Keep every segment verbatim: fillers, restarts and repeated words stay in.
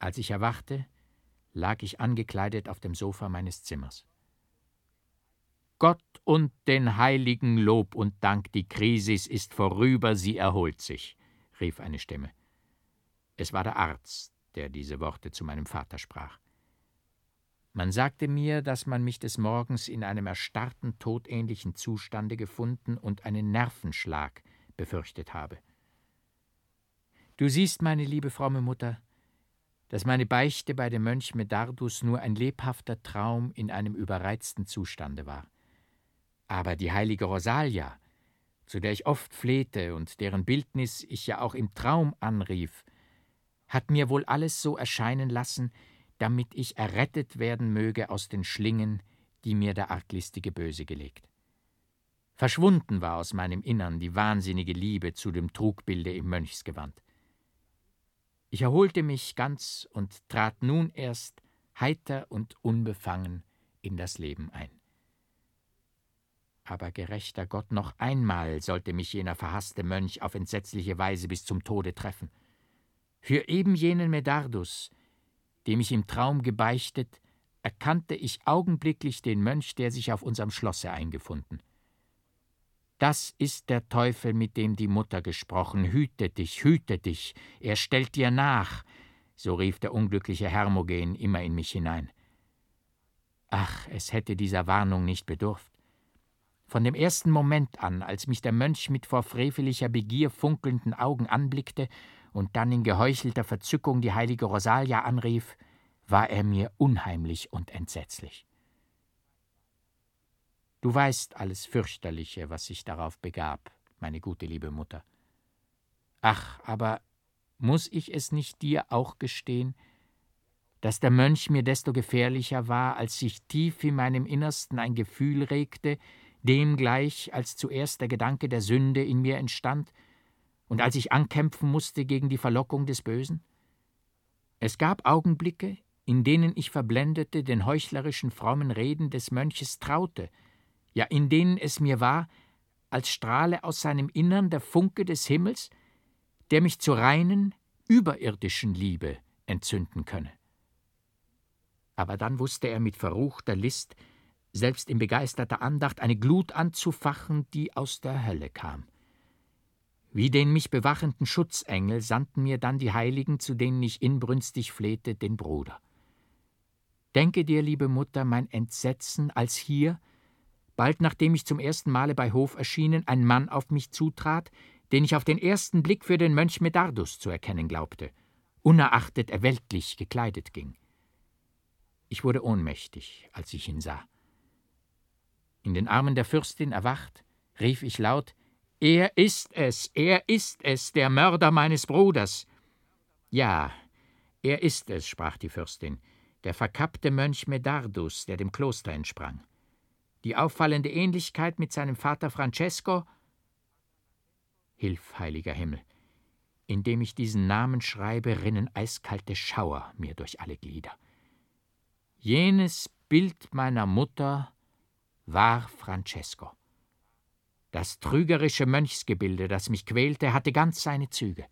Als ich erwachte, lag ich angekleidet auf dem Sofa meines Zimmers. »Gott und den Heiligen Lob und Dank, die Krisis ist vorüber, sie erholt sich«, rief eine Stimme. Es war der Arzt, der diese Worte zu meinem Vater sprach. Man sagte mir, dass man mich des Morgens in einem erstarrten, todähnlichen Zustande gefunden und einen Nervenschlag befürchtet habe. »Du siehst, meine liebe fromme Mutter, dass meine Beichte bei dem Mönch Medardus nur ein lebhafter Traum in einem überreizten Zustande war. Aber die heilige Rosalia, zu der ich oft flehte und deren Bildnis ich ja auch im Traum anrief, hat mir wohl alles so erscheinen lassen, damit ich errettet werden möge aus den Schlingen, die mir der arglistige Böse gelegt. Verschwunden war aus meinem Innern die wahnsinnige Liebe zu dem Trugbilde im Mönchsgewand. Ich erholte mich ganz und trat nun erst heiter und unbefangen in das Leben ein. Aber gerechter Gott, noch einmal sollte mich jener verhasste Mönch auf entsetzliche Weise bis zum Tode treffen. Für eben jenen Medardus, dem ich im Traum gebeichtet, erkannte ich augenblicklich den Mönch, der sich auf unserem Schlosse eingefunden. »Das ist der Teufel, mit dem die Mutter gesprochen. Hüte dich, hüte dich, er stellt dir nach«, so rief der unglückliche Hermogen immer in mich hinein. Ach, es hätte dieser Warnung nicht bedurft. Von dem ersten Moment an, als mich der Mönch mit vor frevelicher Begier funkelnden Augen anblickte und dann in geheuchelter Verzückung die heilige Rosalia anrief, war er mir unheimlich und entsetzlich. Du weißt alles Fürchterliche, was sich darauf begab, meine gute liebe Mutter. Ach, aber muß ich es nicht dir auch gestehen, dass der Mönch mir desto gefährlicher war, als sich tief in meinem Innersten ein Gefühl regte, dem gleich, als zuerst der Gedanke der Sünde in mir entstand und als ich ankämpfen musste gegen die Verlockung des Bösen? Es gab Augenblicke, in denen ich verblendete den heuchlerischen frommen Reden des Mönches traute, ja, in denen es mir war, als strahle aus seinem Innern der Funke des Himmels, der mich zur reinen, überirdischen Liebe entzünden könne. Aber dann wusste er mit verruchter List, selbst in begeisterter Andacht, eine Glut anzufachen, die aus der Hölle kam. Wie den mich bewachenden Schutzengel sandten mir dann die Heiligen, zu denen ich inbrünstig flehte, den Bruder. Denke dir, liebe Mutter, mein Entsetzen, als hier, bald nachdem ich zum ersten Male bei Hof erschienen, ein Mann auf mich zutrat, den ich auf den ersten Blick für den Mönch Medardus zu erkennen glaubte, unerachtet er weltlich gekleidet ging. Ich wurde ohnmächtig, als ich ihn sah. In den Armen der Fürstin erwacht, rief ich laut: »Er ist es, er ist es, der Mörder meines Bruders!« »Ja, er ist es«, sprach die Fürstin, »der verkappte Mönch Medardus, der dem Kloster entsprang. Die auffallende Ähnlichkeit mit seinem Vater Francesco«, Hilf, heiliger Himmel, indem ich diesen Namen schreibe, rinnen eiskalte Schauer mir durch alle Glieder. Jenes Bild meiner Mutter war Francesco. Das trügerische Mönchsgebilde, das mich quälte, hatte ganz seine Züge.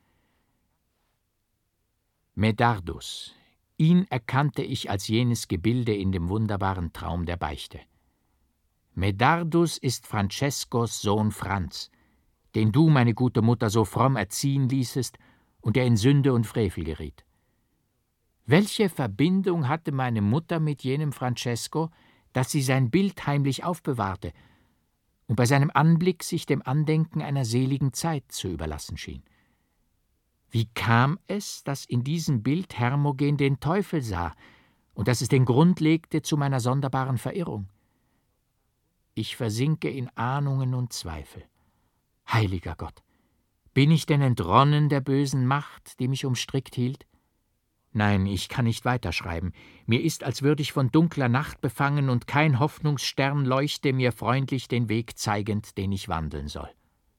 Medardus, ihn erkannte ich als jenes Gebilde in dem wunderbaren Traum der Beichte. Medardus ist Francescos Sohn Franz, den du, meine gute Mutter, so fromm erziehen ließest und der in Sünde und Frevel geriet. Welche Verbindung hatte meine Mutter mit jenem Francesco, dass sie sein Bild heimlich aufbewahrte und bei seinem Anblick sich dem Andenken einer seligen Zeit zu überlassen schien? Wie kam es, dass in diesem Bild Hermogen den Teufel sah und dass es den Grund legte zu meiner sonderbaren Verirrung? Ich versinke in Ahnungen und Zweifel. Heiliger Gott, bin ich denn entronnen der bösen Macht, die mich umstrickt hielt? Nein, ich kann nicht weiterschreiben. Mir ist, als würde ich von dunkler Nacht befangen und kein Hoffnungsstern leuchte mir freundlich den Weg zeigend, den ich wandeln soll.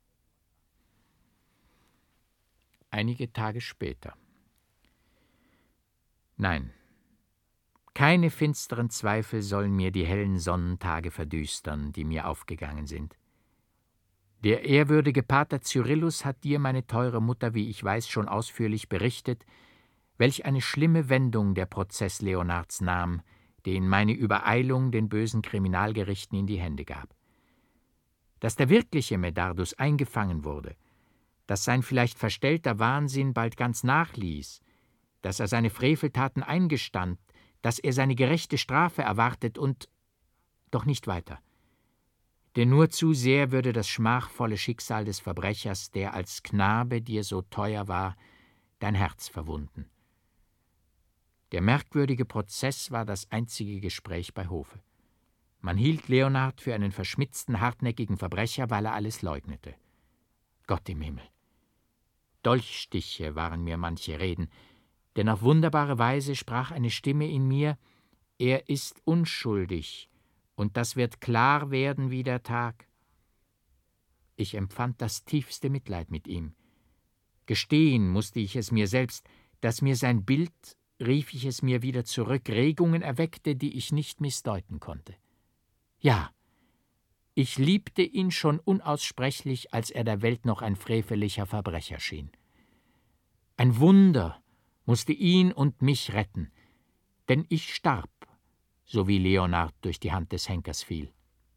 Einige Tage später. Nein, keine finsteren Zweifel sollen mir die hellen Sonnentage verdüstern, die mir aufgegangen sind. Der ehrwürdige Pater Cyrillus hat dir, meine teure Mutter, wie ich weiß, schon ausführlich berichtet, Welch eine schlimme Wendung der Prozess Leonards nahm, den meine Übereilung den bösen Kriminalgerichten in die Hände gab. Dass der wirkliche Medardus eingefangen wurde, dass sein vielleicht verstellter Wahnsinn bald ganz nachließ, dass er seine Freveltaten eingestand, dass er seine gerechte Strafe erwartet und doch nicht weiter. Denn nur zu sehr würde das schmachvolle Schicksal des Verbrechers, der als Knabe dir so teuer war, dein Herz verwunden. Der merkwürdige Prozess war das einzige Gespräch bei Hofe. Man hielt Leonard für einen verschmitzten, hartnäckigen Verbrecher, weil er alles leugnete. Gott im Himmel! Dolchstiche waren mir manche Reden, denn auf wunderbare Weise sprach eine Stimme in mir, er ist unschuldig, und das wird klar werden wie der Tag. Ich empfand das tiefste Mitleid mit ihm. Gestehen musste ich es mir selbst, dass mir sein Bild, rief ich es mir wieder zurück, Regungen erweckte, die ich nicht missdeuten konnte. Ja, ich liebte ihn schon unaussprechlich, als er der Welt noch ein frevelicher Verbrecher schien. Ein Wunder musste ihn und mich retten, denn ich starb, so wie Leonard durch die Hand des Henkers fiel.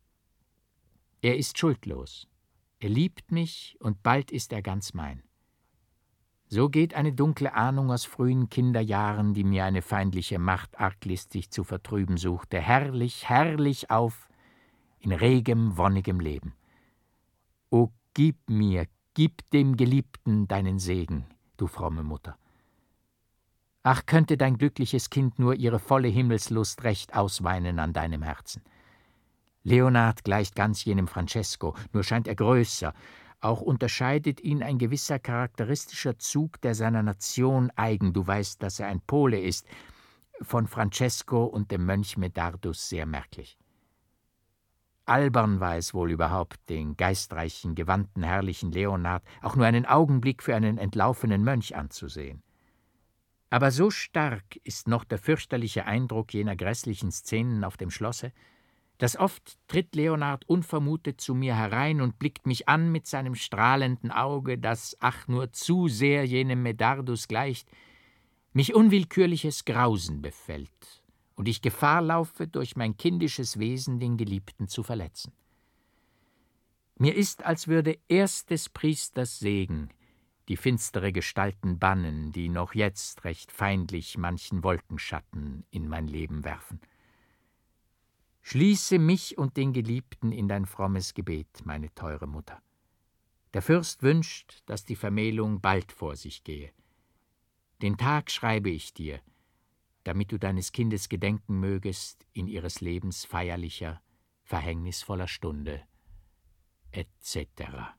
Er ist schuldlos, er liebt mich und bald ist er ganz mein. So geht eine dunkle Ahnung aus frühen Kinderjahren, die mir eine feindliche Macht arglistig zu vertrüben suchte, herrlich, herrlich auf in regem, wonnigem Leben. O gib mir, gib dem Geliebten deinen Segen, du fromme Mutter. Ach, könnte dein glückliches Kind nur ihre volle Himmelslust recht ausweinen an deinem Herzen. Leonard gleicht ganz jenem Francesco, nur scheint er größer. Auch unterscheidet ihn ein gewisser charakteristischer Zug, der seiner Nation eigen, du weißt, dass er ein Pole ist, von Francesco und dem Mönch Medardus sehr merklich. Albern war es wohl überhaupt, den geistreichen, gewandten, herrlichen Leonard auch nur einen Augenblick für einen entlaufenen Mönch anzusehen. Aber so stark ist noch der fürchterliche Eindruck jener grässlichen Szenen auf dem Schlosse, dass oft tritt Leonard unvermutet zu mir herein und blickt mich an mit seinem strahlenden Auge, das, ach, nur zu sehr jenem Medardus gleicht, mich unwillkürliches Grausen befällt und ich Gefahr laufe, durch mein kindisches Wesen den Geliebten zu verletzen. Mir ist, als würde erst des Priesters Segen die finstere Gestalten bannen, die noch jetzt recht feindlich manchen Wolkenschatten in mein Leben werfen. Schließe mich und den Geliebten in dein frommes Gebet, meine teure Mutter. Der Fürst wünscht, dass die Vermählung bald vor sich gehe. Den Tag schreibe ich dir, damit du deines Kindes gedenken mögest in ihres Lebens feierlicher, verhängnisvoller Stunde, et cetera.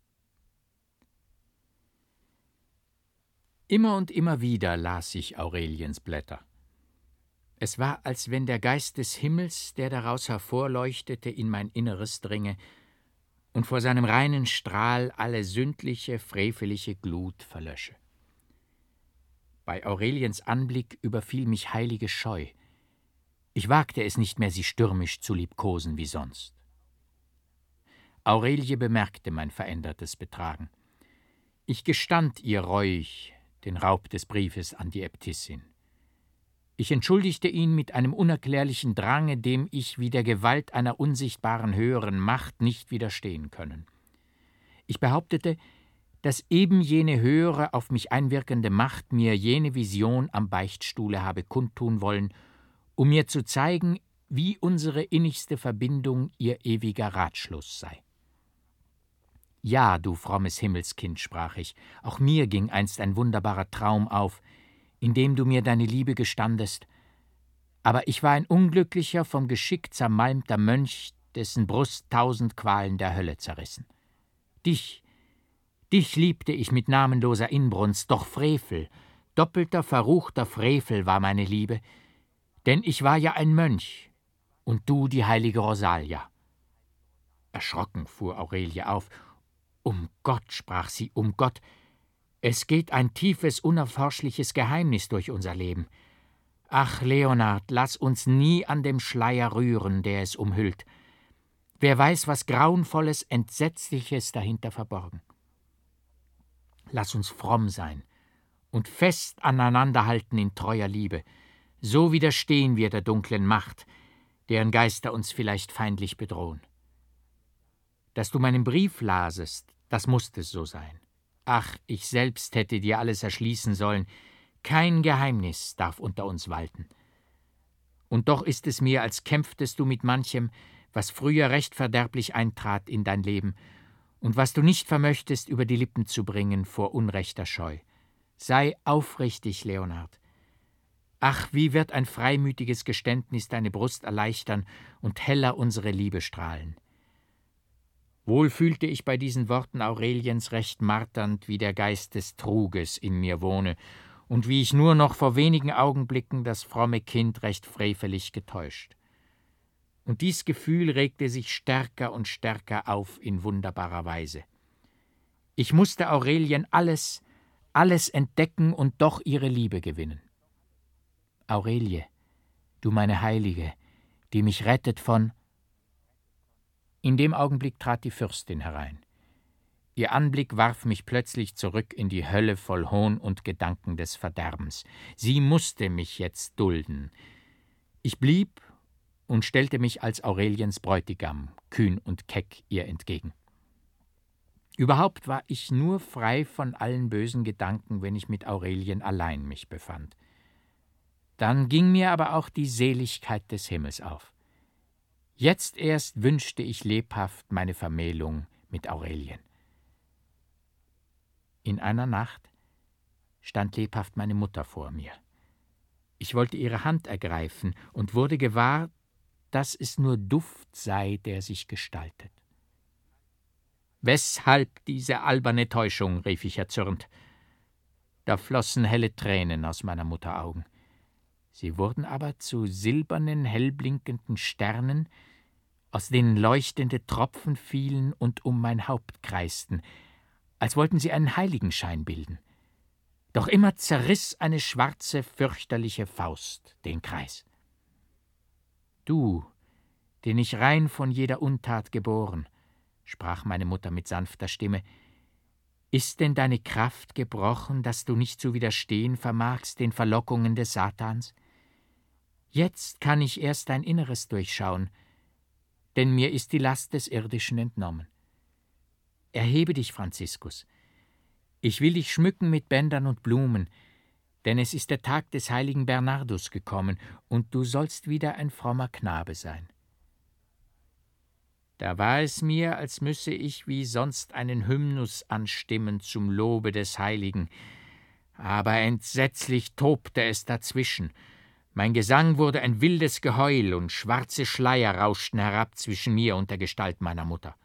Immer und immer wieder las ich Aureliens Blätter. Es war, als wenn der Geist des Himmels, der daraus hervorleuchtete, in mein Inneres dringe und vor seinem reinen Strahl alle sündliche, freveliche Glut verlösche. Bei Aureliens Anblick überfiel mich heilige Scheu. Ich wagte es nicht mehr, sie stürmisch zu liebkosen wie sonst. Aurelie bemerkte mein verändertes Betragen. Ich gestand ihr reuig den Raub des Briefes an die Äbtissin. Ich entschuldigte ihn mit einem unerklärlichen Drange, dem ich wie der Gewalt einer unsichtbaren höheren Macht nicht widerstehen können. Ich behauptete, dass eben jene höhere, auf mich einwirkende Macht mir jene Vision am Beichtstuhle habe kundtun wollen, um mir zu zeigen, wie unsere innigste Verbindung ihr ewiger Ratschluss sei. »Ja, du frommes Himmelskind«, sprach ich, »auch mir ging einst ein wunderbarer Traum auf, in dem du mir deine Liebe gestandest, aber ich war ein unglücklicher, vom Geschick zermalmter Mönch, dessen Brust tausend Qualen der Hölle zerrissen. Dich, dich liebte ich mit namenloser Inbrunst, doch Frevel, doppelter, verruchter Frevel war meine Liebe, denn ich war ja ein Mönch und du die heilige Rosalia.« Erschrocken fuhr Aurelie auf. »Um Gott«, sprach sie, »um Gott, es geht ein tiefes, unerforschliches Geheimnis durch unser Leben. Ach, Leonard, lass uns nie an dem Schleier rühren, der es umhüllt. Wer weiß, was Grauenvolles, Entsetzliches dahinter verborgen. Lass uns fromm sein und fest aneinanderhalten in treuer Liebe, so widerstehen wir der dunklen Macht, deren Geister uns vielleicht feindlich bedrohen. Dass du meinen Brief lasest, das musste so sein. Ach, ich selbst hätte dir alles erschließen sollen. Kein Geheimnis darf unter uns walten. Und doch ist es mir, als kämpftest du mit manchem, was früher recht verderblich eintrat in dein Leben und was du nicht vermöchtest, über die Lippen zu bringen vor unrechter Scheu. Sei aufrichtig, Leonhard. Ach, wie wird ein freimütiges Geständnis deine Brust erleichtern und heller unsere Liebe strahlen. Wohl fühlte ich bei diesen Worten Aureliens recht marternd, wie der Geist des Truges in mir wohne und wie ich nur noch vor wenigen Augenblicken das fromme Kind recht frevelig getäuscht. Und dies Gefühl regte sich stärker und stärker auf in wunderbarer Weise. Ich musste Aurelien alles, alles entdecken und doch ihre Liebe gewinnen. Aurelie, du meine Heilige, die mich rettet von... In dem Augenblick trat die Fürstin herein. Ihr Anblick warf mich plötzlich zurück in die Hölle voll Hohn und Gedanken des Verderbens. Sie musste mich jetzt dulden. Ich blieb und stellte mich als Aureliens Bräutigam, kühn und keck, ihr entgegen. Überhaupt war ich nur frei von allen bösen Gedanken, wenn ich mit Aurelien allein mich befand. Dann ging mir aber auch die Seligkeit des Himmels auf. Jetzt erst wünschte ich lebhaft meine Vermählung mit Aurelien. In einer Nacht stand lebhaft meine Mutter vor mir. Ich wollte ihre Hand ergreifen und wurde gewahr, dass es nur Duft sei, der sich gestaltet. »Weshalb diese alberne Täuschung?« rief ich erzürnt. Da flossen helle Tränen aus meiner Mutter Augen. Sie wurden aber zu silbernen, hellblinkenden Sternen, aus denen leuchtende Tropfen fielen und um mein Haupt kreisten, als wollten sie einen Heiligenschein bilden. Doch immer zerriss eine schwarze, fürchterliche Faust den Kreis. »Du, den ich rein von jeder Untat geboren«, sprach meine Mutter mit sanfter Stimme, »ist denn deine Kraft gebrochen, dass du nicht zu widerstehen vermagst den Verlockungen des Satans? Jetzt kann ich erst dein Inneres durchschauen, denn mir ist die Last des Irdischen entnommen. Erhebe dich, Franziskus. Ich will dich schmücken mit Bändern und Blumen, denn es ist der Tag des heiligen Bernardus gekommen, und du sollst wieder ein frommer Knabe sein.« Da war es mir, als müsse ich wie sonst einen Hymnus anstimmen zum Lobe des Heiligen, aber entsetzlich tobte es dazwischen. Mein Gesang wurde ein wildes Geheul, und schwarze Schleier rauschten herab zwischen mir und der Gestalt meiner Mutter.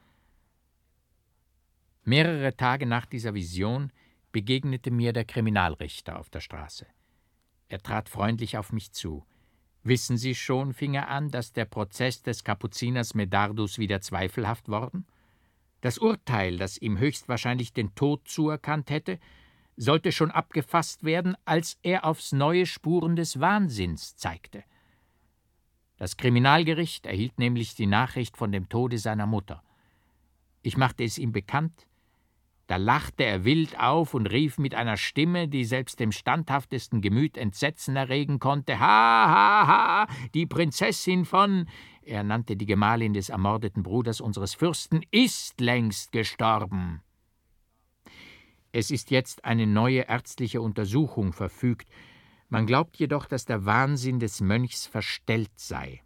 Mehrere Tage nach dieser Vision begegnete mir der Kriminalrichter auf der Straße. Er trat freundlich auf mich zu. »Wissen Sie schon«, fing er an, »dass der Prozess des Kapuziners Medardus wieder zweifelhaft worden? Das Urteil, das ihm höchstwahrscheinlich den Tod zuerkannt hätte, sollte schon abgefasst werden, als er aufs neue Spuren des Wahnsinns zeigte. Das Kriminalgericht erhielt nämlich die Nachricht von dem Tode seiner Mutter. Ich machte es ihm bekannt. Da lachte er wild auf und rief mit einer Stimme, die selbst dem standhaftesten Gemüt Entsetzen erregen konnte, »Ha, ha, ha, die Prinzessin von«, er nannte die Gemahlin des ermordeten Bruders unseres Fürsten, »ist längst gestorben. Es ist jetzt eine neue ärztliche Untersuchung verfügt. Man glaubt jedoch, dass der Wahnsinn des Mönchs verstellt sei.«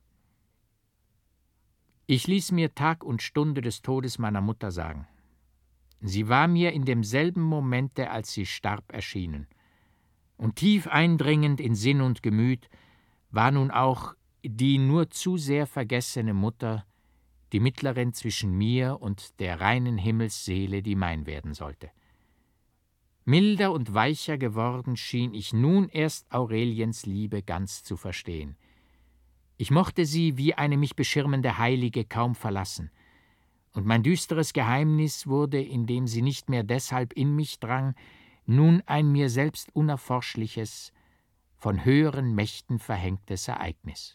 Ich ließ mir Tag und Stunde des Todes meiner Mutter sagen. Sie war mir in demselben Momente, als sie starb, erschienen. Und tief eindringend in Sinn und Gemüt war nun auch die nur zu sehr vergessene Mutter, die Mittlerin zwischen mir und der reinen Himmelsseele, die mein werden sollte. Milder und weicher geworden schien ich nun erst Aureliens Liebe ganz zu verstehen. Ich mochte sie wie eine mich beschirmende Heilige kaum verlassen, und mein düsteres Geheimnis wurde, indem sie nicht mehr deshalb in mich drang, nun ein mir selbst unerforschliches, von höheren Mächten verhängtes Ereignis.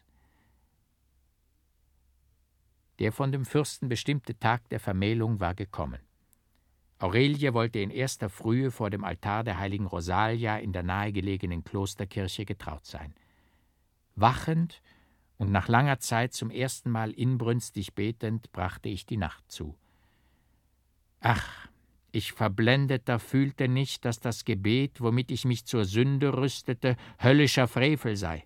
Der von dem Fürsten bestimmte Tag der Vermählung war gekommen. Aurelie wollte in erster Frühe vor dem Altar der heiligen Rosalia in der nahegelegenen Klosterkirche getraut sein. Wachend und nach langer Zeit zum ersten Mal inbrünstig betend, brachte ich die Nacht zu. Ach, ich Verblendeter fühlte nicht, dass das Gebet, womit ich mich zur Sünde rüstete, höllischer Frevel sei.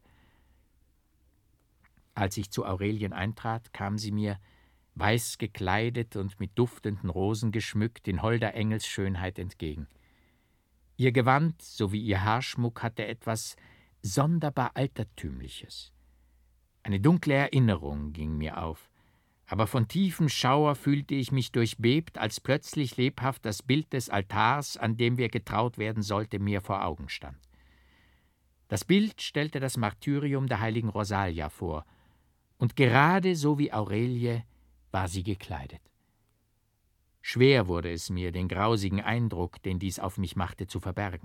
Als ich zu Aurelien eintrat, kam sie mir, weiß gekleidet und mit duftenden Rosen geschmückt, in holder Engelsschönheit entgegen. Ihr Gewand sowie ihr Haarschmuck hatte etwas sonderbar Altertümliches. Eine dunkle Erinnerung ging mir auf, aber von tiefem Schauer fühlte ich mich durchbebt, als plötzlich lebhaft das Bild des Altars, an dem wir getraut werden sollte, mir vor Augen stand. Das Bild stellte das Martyrium der heiligen Rosalia vor, und gerade so wie Aurelie war sie gekleidet. Schwer wurde es mir, den grausigen Eindruck, den dies auf mich machte, zu verbergen.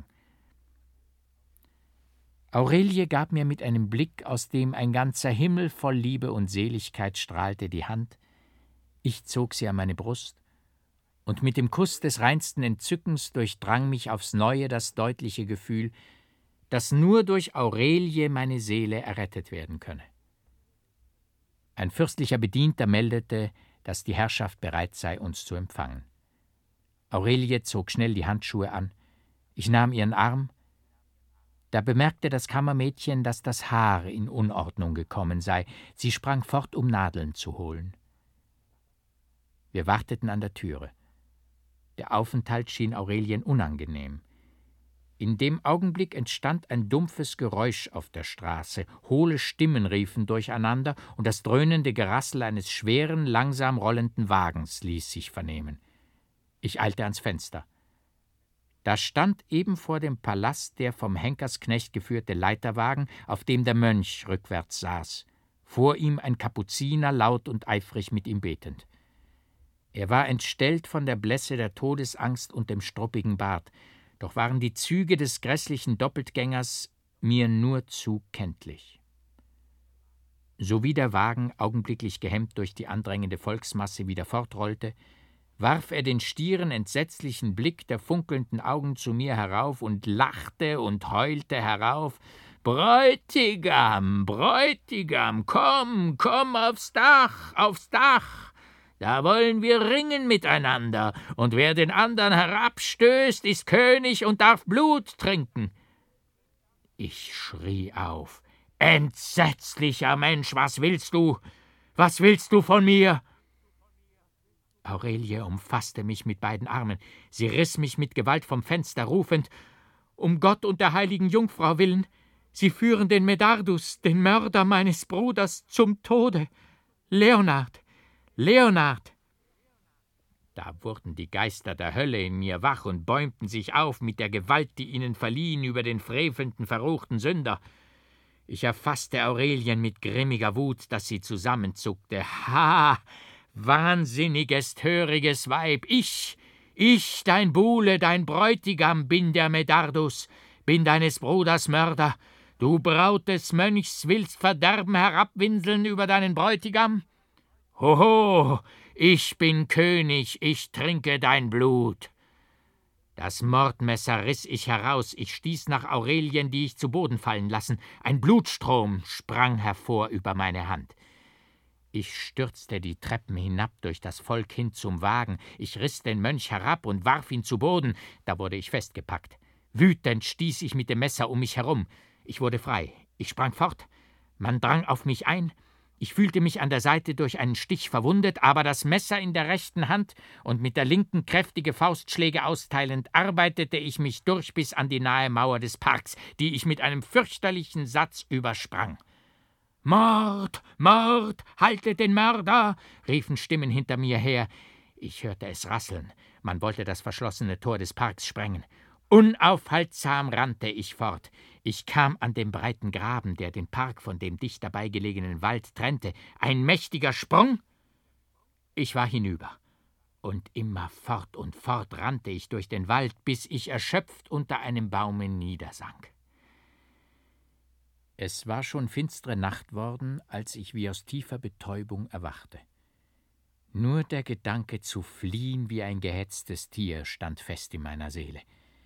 Aurelie gab mir mit einem Blick, aus dem ein ganzer Himmel voll Liebe und Seligkeit strahlte, die Hand. Ich zog sie an meine Brust, und mit dem Kuss des reinsten Entzückens durchdrang mich aufs Neue das deutliche Gefühl, dass nur durch Aurelie meine Seele errettet werden könne. Ein fürstlicher Bedienter meldete, dass die Herrschaft bereit sei, uns zu empfangen. Aurelie zog schnell die Handschuhe an. Ich nahm ihren Arm. Da bemerkte das Kammermädchen, dass das Haar in Unordnung gekommen sei. Sie sprang fort, um Nadeln zu holen. Wir warteten an der Türe. Der Aufenthalt schien Aurelien unangenehm. In dem Augenblick entstand ein dumpfes Geräusch auf der Straße, hohle Stimmen riefen durcheinander, und das dröhnende Gerassel eines schweren, langsam rollenden Wagens ließ sich vernehmen. Ich eilte ans Fenster. Da stand eben vor dem Palast der vom Henkersknecht geführte Leiterwagen, auf dem der Mönch rückwärts saß, vor ihm ein Kapuziner, laut und eifrig mit ihm betend. Er war entstellt von der Blässe der Todesangst und dem struppigen Bart, doch waren die Züge des grässlichen Doppeltgängers mir nur zu kenntlich. Sowie der Wagen, augenblicklich gehemmt durch die andrängende Volksmasse, wieder fortrollte, warf er den stieren, entsetzlichen Blick der funkelnden Augen zu mir herauf und lachte und heulte herauf: »Bräutigam, Bräutigam, komm, komm aufs Dach, aufs Dach! Da wollen wir ringen miteinander, und wer den andern herabstößt, ist König und darf Blut trinken.« Ich schrie auf: »Entsetzlicher Mensch, was willst du? Was willst du von mir?« Aurelie umfasste mich mit beiden Armen. Sie riss mich mit Gewalt vom Fenster, rufend: »Um Gott und der heiligen Jungfrau willen, Sie führen den Medardus, den Mörder meines Bruders, zum Tode. Leonard! Leonard!« Da wurden die Geister der Hölle in mir wach und bäumten sich auf mit der Gewalt, die ihnen verliehen, über den frevelnden, verruchten Sünder. Ich erfasste Aurelien mit grimmiger Wut, dass sie zusammenzuckte. »Ha! Wahnsinniges, töriges Weib! Ich, ich, dein Buhle, dein Bräutigam, bin der Medardus, bin deines Bruders Mörder. Du Braut des Mönchs willst Verderben herabwinseln über deinen Bräutigam? Hoho, ich bin König, ich trinke dein Blut.« Das Mordmesser riss ich heraus, ich stieß nach Aurelien, die ich zu Boden fallen lassen. Ein Blutstrom sprang hervor über meine Hand. Ich stürzte die Treppen hinab durch das Volk hin zum Wagen. Ich riss den Mönch herab und warf ihn zu Boden. Da wurde ich festgepackt. Wütend stieß ich mit dem Messer um mich herum. Ich wurde frei. Ich sprang fort. Man drang auf mich ein. Ich fühlte mich an der Seite durch einen Stich verwundet, aber das Messer in der rechten Hand und mit der linken kräftige Faustschläge austeilend, arbeitete ich mich durch bis an die nahe Mauer des Parks, die ich mit einem fürchterlichen Satz übersprang. »Mord! Mord! Haltet den Mörder!« riefen Stimmen hinter mir her. Ich hörte es rasseln. Man wollte das verschlossene Tor des Parks sprengen. Unaufhaltsam rannte ich fort. Ich kam an den breiten Graben, der den Park von dem dicht dabei gelegenen Wald trennte. Ein mächtiger Sprung. Ich war hinüber. Und immer fort und fort rannte ich durch den Wald, bis ich erschöpft unter einem Baume niedersank. Es war schon finstere Nacht worden, als ich wie aus tiefer Betäubung erwachte. Nur der Gedanke zu fliehen wie ein gehetztes Tier stand fest in meiner Seele.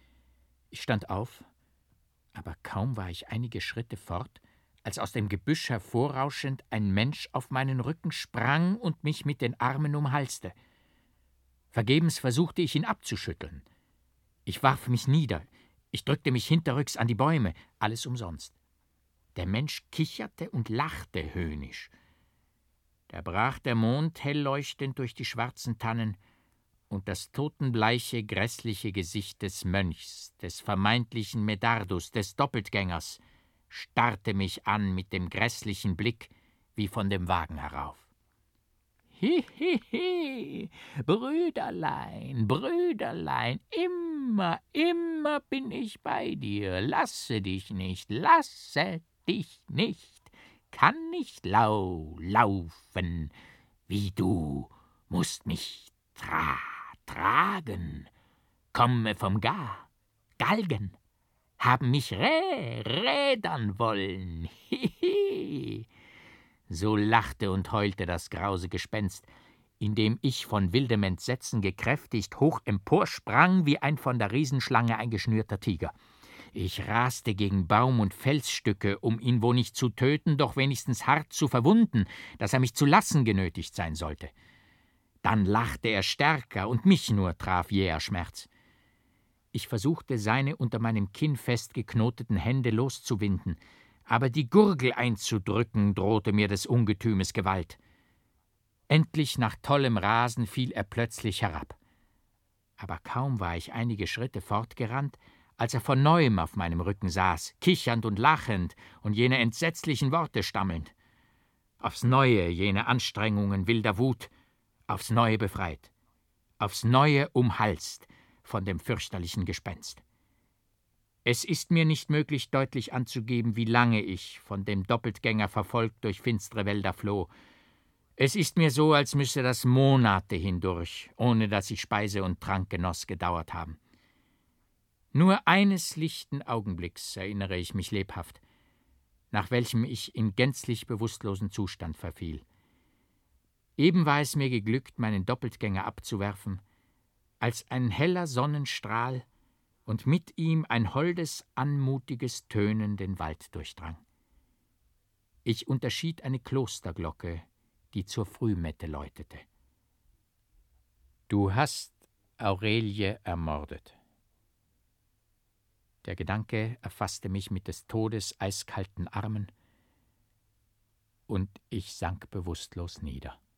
Ich stand auf, aber kaum war ich einige Schritte fort, als aus dem Gebüsch hervorrauschend ein Mensch auf meinen Rücken sprang und mich mit den Armen umhalste. Vergebens versuchte ich, ihn abzuschütteln. Ich warf mich nieder, ich drückte mich hinterrücks an die Bäume, alles umsonst. Der Mensch kicherte und lachte höhnisch. Da brach der Mond hell leuchtend durch die schwarzen Tannen, und das totenbleiche, grässliche Gesicht des Mönchs, des vermeintlichen Medardus, des Doppeltgängers, starrte mich an mit dem grässlichen Blick wie von dem Wagen herauf. »Hi, hi, hi, Brüderlein, Brüderlein, immer, immer bin ich bei dir, lasse dich nicht, lasse dich nicht, kann nicht lau laufen, wie du, musst mich tra tragen, komme vom Gar, Galgen, haben mich rä rädern wollen, hihi.« So lachte und heulte das grause Gespenst, indem ich von wildem Entsetzen gekräftigt hoch emporsprang wie ein von der Riesenschlange eingeschnürter Tiger. Ich raste gegen Baum und Felsstücke, um ihn wo nicht zu töten, doch wenigstens hart zu verwunden, dass er mich zu lassen genötigt sein sollte. Dann lachte er stärker, und mich nur traf jäher Schmerz. Ich versuchte, seine unter meinem Kinn festgeknoteten Hände loszuwinden, aber die Gurgel einzudrücken drohte mir des Ungetümes Gewalt. Endlich nach tollem Rasen fiel er plötzlich herab. Aber kaum war ich einige Schritte fortgerannt, als er von neuem auf meinem Rücken saß, kichernd und lachend und jene entsetzlichen Worte stammelnd. Aufs Neue jene Anstrengungen wilder Wut, aufs Neue befreit, aufs Neue umhalst von dem fürchterlichen Gespenst. Es ist mir nicht möglich, deutlich anzugeben, wie lange ich, von dem Doppeltgänger verfolgt, durch finstere Wälder floh. Es ist mir so, als müsse das Monate hindurch, ohne dass ich Speise und Trank genoss, gedauert haben. Nur eines lichten Augenblicks erinnere ich mich lebhaft, nach welchem ich in gänzlich bewusstlosen Zustand verfiel. Eben war es mir geglückt, meinen Doppeltgänger abzuwerfen, als ein heller Sonnenstrahl und mit ihm ein holdes, anmutiges Tönen den Wald durchdrang. Ich unterschied eine Klosterglocke, die zur Frühmette läutete. »Du hast Aurelie ermordet.« Der Gedanke erfasste mich mit des Todes eiskalten Armen, und ich sank bewusstlos nieder.